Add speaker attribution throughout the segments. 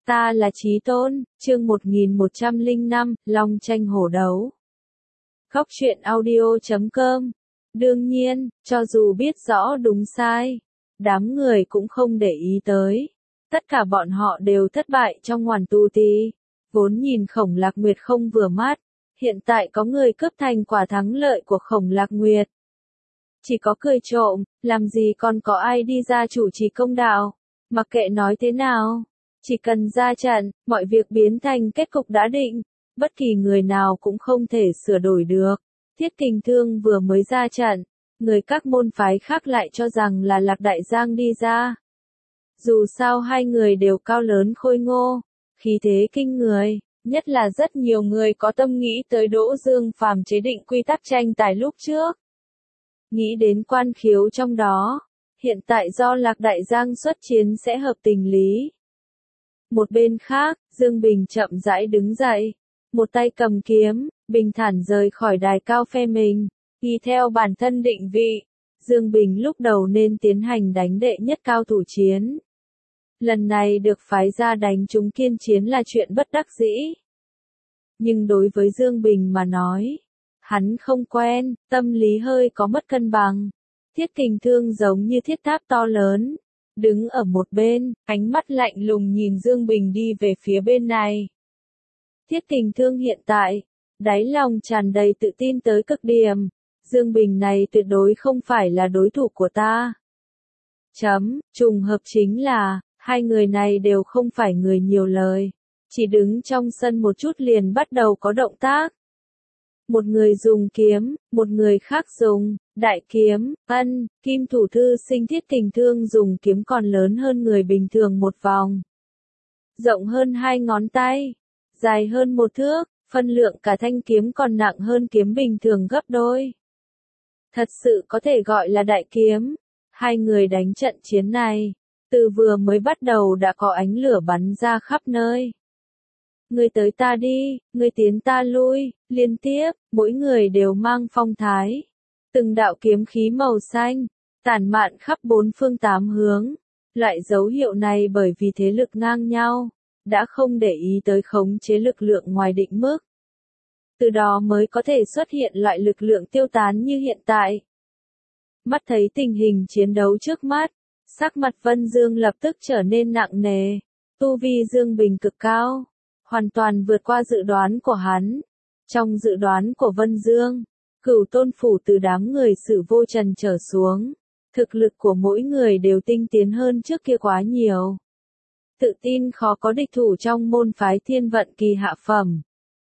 Speaker 1: Ta là Chí Tôn, chương 1105, Long tranh hổ đấu. Góc truyện audio.com. Đương nhiên, cho dù biết rõ đúng sai, đám người cũng không để ý tới. Tất cả bọn họ đều thất bại trong ngoằn tù tì. Vốn nhìn Khổng Lạc Nguyệt không vừa mắt, hiện tại có người cướp thành quả thắng lợi của Khổng Lạc Nguyệt. Chỉ có cười trộm, làm gì còn có ai đi ra chủ trì công đạo. Mặc kệ nói thế nào, chỉ cần ra trận, mọi việc biến thành kết cục đã định, bất kỳ người nào cũng không thể sửa đổi được. Thiết Kình Thương vừa mới ra trận, người các môn phái khác lại cho rằng là Lạc Đại Giang đi ra. Dù sao hai người đều cao lớn khôi ngô, khí thế kinh người, nhất là rất nhiều người có tâm nghĩ tới Đỗ Dương Phàm chế định quy tắc tranh tài lúc trước. Nghĩ đến quan khiếu trong đó, hiện tại do Lạc Đại Giang xuất chiến sẽ hợp tình lý. Một bên khác, Dương Bình chậm rãi đứng dậy, một tay cầm kiếm, bình thản rời khỏi đài cao phe mình, y theo bản thân định vị. Dương Bình lúc đầu nên tiến hành đánh đệ nhất cao thủ chiến. Lần này được phái ra đánh chúng kiên chiến là chuyện bất đắc dĩ. Nhưng đối với Dương Bình mà nói, hắn không quen, tâm lý hơi có mất cân bằng. Thiết Kình Thương giống như thiết tháp to lớn, đứng ở một bên, ánh mắt lạnh lùng nhìn Dương Bình đi về phía bên này. Thiết Kình Thương hiện tại, đáy lòng tràn đầy tự tin tới cực điểm. Dương Bình này tuyệt đối không phải là đối thủ của ta. Trùng hợp chính là, hai người này đều không phải người nhiều lời. Chỉ đứng trong sân một chút liền bắt đầu có động tác. Một người dùng kiếm, một người khác dùng đại kiếm, kim thủ thư sinh Thiết Kình Thương dùng kiếm còn lớn hơn người bình thường một vòng. Rộng hơn 2 ngón tay, dài hơn 1 thước, phân lượng cả thanh kiếm còn nặng hơn kiếm bình thường gấp đôi. Thật sự có thể gọi là đại kiếm. Hai người đánh trận chiến này, từ vừa mới bắt đầu đã có ánh lửa bắn ra khắp nơi. Người tới ta đi, người tiến ta lui, liên tiếp, mỗi người đều mang phong thái. Từng đạo kiếm khí màu xanh, tản mạn khắp 4 phương 8 hướng. Loại dấu hiệu này bởi vì thế lực ngang nhau, đã không để ý tới khống chế lực lượng ngoài định mức. Từ đó mới có thể xuất hiện loại lực lượng tiêu tán như hiện tại. Mắt thấy tình hình chiến đấu trước mắt, sắc mặt Vân Dương lập tức trở nên nặng nề. Tu vi Dương Bình cực cao, hoàn toàn vượt qua dự đoán của hắn. Trong dự đoán của Vân Dương, Cửu Tôn phủ từ đám người Sử Vô Trần trở xuống, thực lực của mỗi người đều tinh tiến hơn trước kia quá nhiều. Tự tin khó có địch thủ trong môn phái Thiên Vận kỳ hạ phẩm.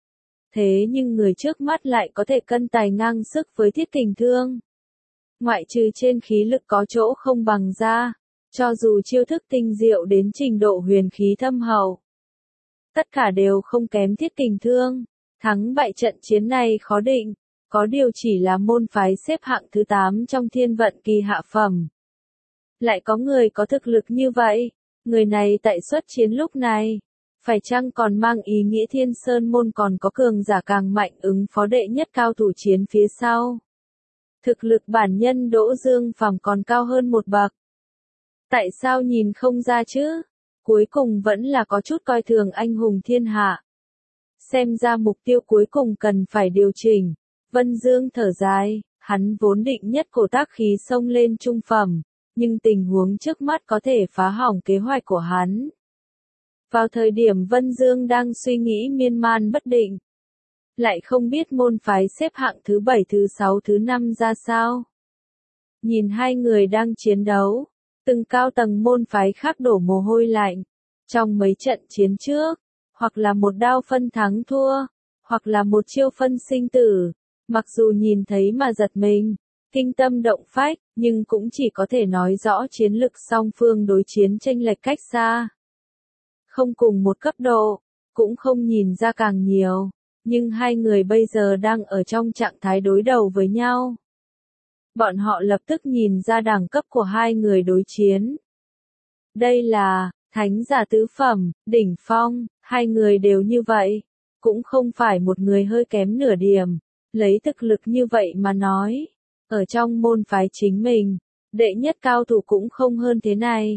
Speaker 1: Thế nhưng người trước mắt lại có thể cân tài ngang sức với Thiết Kình Thương. Ngoại trừ trên khí lực có chỗ không bằng ra, cho dù chiêu thức tinh diệu đến trình độ huyền khí thâm hậu, tất cả đều không kém Thiết Kình Thương. Thắng bại trận chiến này khó định, có điều chỉ là môn phái xếp hạng thứ 8 trong Thiên Vận kỳ hạ phẩm. Lại có người có thực lực như vậy, người này tại xuất chiến lúc này, phải chăng còn mang ý nghĩa Thiên Sơn môn còn có cường giả càng mạnh ứng phó đệ nhất cao thủ chiến phía sau. Thực lực bản nhân Đỗ Dương Phàm còn cao hơn một bậc. Tại sao nhìn không ra chứ? Cuối cùng vẫn là có chút coi thường anh hùng thiên hạ. Xem ra mục tiêu cuối cùng cần phải điều chỉnh. Vân Dương thở dài, hắn vốn định nhất cổ tác khí xông lên trung phẩm, nhưng tình huống trước mắt có thể phá hỏng kế hoạch của hắn. Vào thời điểm Vân Dương đang suy nghĩ miên man bất định, lại không biết môn phái xếp hạng thứ 7, thứ 6, thứ 5 ra sao. Nhìn hai người đang chiến đấu, từng cao tầng môn phái khác đổ mồ hôi lạnh. Trong mấy trận chiến trước, hoặc là một đao phân thắng thua, hoặc là một chiêu phân sinh tử, mặc dù nhìn thấy mà giật mình, kinh tâm động phách, nhưng cũng chỉ có thể nói rõ chiến lực song phương đối chiến chênh lệch cách xa. Không cùng một cấp độ, cũng không nhìn ra càng nhiều, nhưng hai người bây giờ đang ở trong trạng thái đối đầu với nhau. Bọn họ lập tức nhìn ra đẳng cấp của hai người đối chiến. Đây là thánh giả tứ phẩm, đỉnh phong, hai người đều như vậy, cũng không phải một người hơi kém nửa điểm. Lấy thực lực như vậy mà nói, ở trong môn phái chính mình, đệ nhất cao thủ cũng không hơn thế này.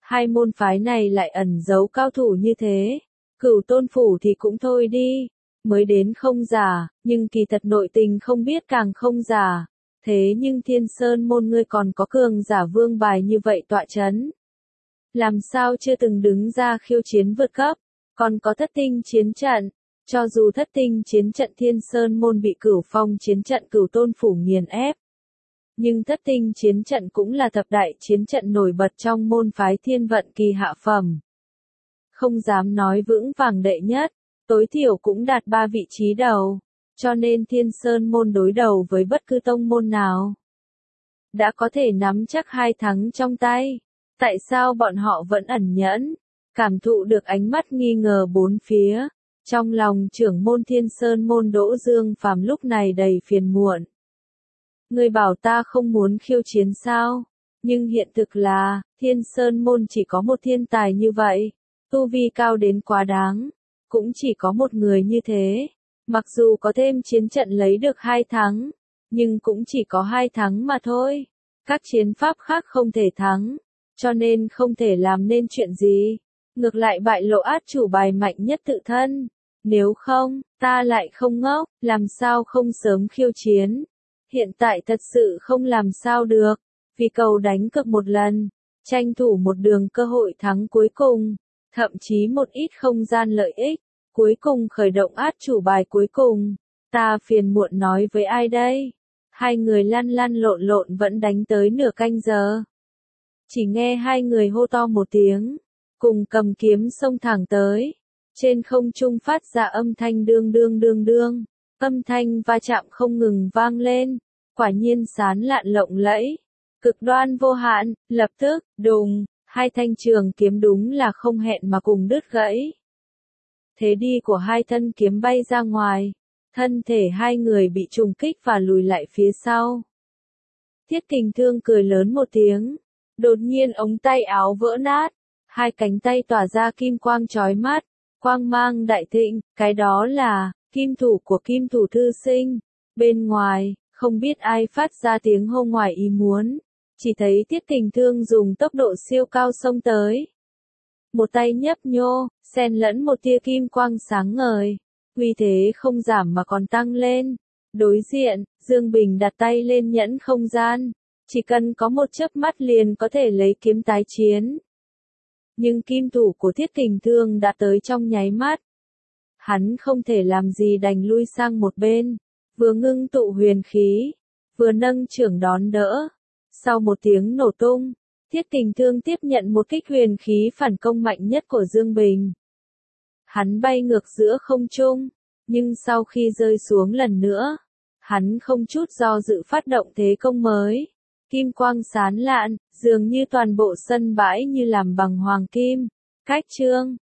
Speaker 1: Hai môn phái này lại ẩn giấu cao thủ như thế. Cửu Tôn Phủ thì cũng thôi đi, mới đến không giả, nhưng kỳ thật nội tình không biết càng không giả. Thế nhưng Thiên Sơn môn ngươi còn có cường giả vương bài như vậy tọa chấn. Làm sao chưa từng đứng ra khiêu chiến vượt cấp, còn có thất tinh chiến trận. Cho dù thất tinh chiến trận Thiên Sơn môn bị Cửu Phong chiến trận Cửu Tôn Phủ nghiền ép, nhưng thất tinh chiến trận cũng là thập đại chiến trận nổi bật trong môn phái Thiên Vận Kỳ hạ phẩm. Không dám nói vững vàng đệ nhất, tối thiểu cũng đạt 3 vị trí đầu, cho nên Thiên Sơn môn đối đầu với bất cứ tông môn nào đã có thể nắm chắc 2 thắng trong tay. Tại sao bọn họ vẫn ẩn nhẫn, cảm thụ được ánh mắt nghi ngờ bốn phía? Trong lòng trưởng môn Thiên Sơn môn Đỗ Dương Phàm lúc này đầy phiền muộn. Ngươi bảo ta không muốn khiêu chiến sao? Nhưng hiện thực là, Thiên Sơn môn chỉ có một thiên tài như vậy, tu vi cao đến quá đáng, cũng chỉ có một người như thế. Mặc dù có thêm chiến trận lấy được 2 thắng, nhưng cũng chỉ có 2 thắng mà thôi. Các chiến pháp khác không thể thắng, cho nên không thể làm nên chuyện gì. Ngược lại bại lộ át chủ bài mạnh nhất tự thân. Nếu không, ta lại không ngốc, làm sao không sớm khiêu chiến. Hiện tại thật sự không làm sao được, vì cầu đánh cược một lần, tranh thủ một đường cơ hội thắng cuối cùng, thậm chí một ít không gian lợi ích, cuối cùng khởi động át chủ bài cuối cùng. Ta phiền muộn nói với ai đây? Hai người lăn lăn lộn lộn vẫn đánh tới nửa canh giờ. Chỉ nghe hai người hô to một tiếng, cùng cầm kiếm xông thẳng tới. Trên không trung phát ra âm thanh đương đương đương đương, âm thanh va chạm không ngừng vang lên, quả nhiên sán lạn lộng lẫy, cực đoan vô hạn. Lập tức, đùng, hai thanh trường kiếm đúng là không hẹn mà cùng đứt gãy. Thế đi của hai thân kiếm bay ra ngoài, thân thể hai người bị trùng kích và lùi lại phía sau. Thiết Kình Thương cười lớn một tiếng, đột nhiên ống tay áo vỡ nát, hai cánh tay tỏa ra kim quang chói mắt, quang mang đại thịnh, cái đó là kim thủ của Kim Thủ Thư Sinh. Bên ngoài, không biết ai phát ra tiếng hô ngoài ý muốn, chỉ thấy Thiết Kình Thương dùng tốc độ siêu cao xông tới. Một tay nhấp nhô, xen lẫn một tia kim quang sáng ngời, uy thế không giảm mà còn tăng lên. Đối diện, Dương Bình đặt tay lên nhẫn không gian, chỉ cần có một chớp mắt liền có thể lấy kiếm tái chiến. Nhưng kim thủ của Thiết Kình Thương đã tới trong nháy mắt. Hắn không thể làm gì đành lui sang một bên, vừa ngưng tụ huyền khí, vừa nâng chưởng đón đỡ. Sau một tiếng nổ tung, Thiết Kình Thương tiếp nhận một kích huyền khí phản công mạnh nhất của Dương Bình. Hắn bay ngược giữa không trung, nhưng sau khi rơi xuống lần nữa, hắn không chút do dự phát động thế công mới. Kim quang sán lạn, dường như toàn bộ sân bãi như làm bằng hoàng kim. Cách chương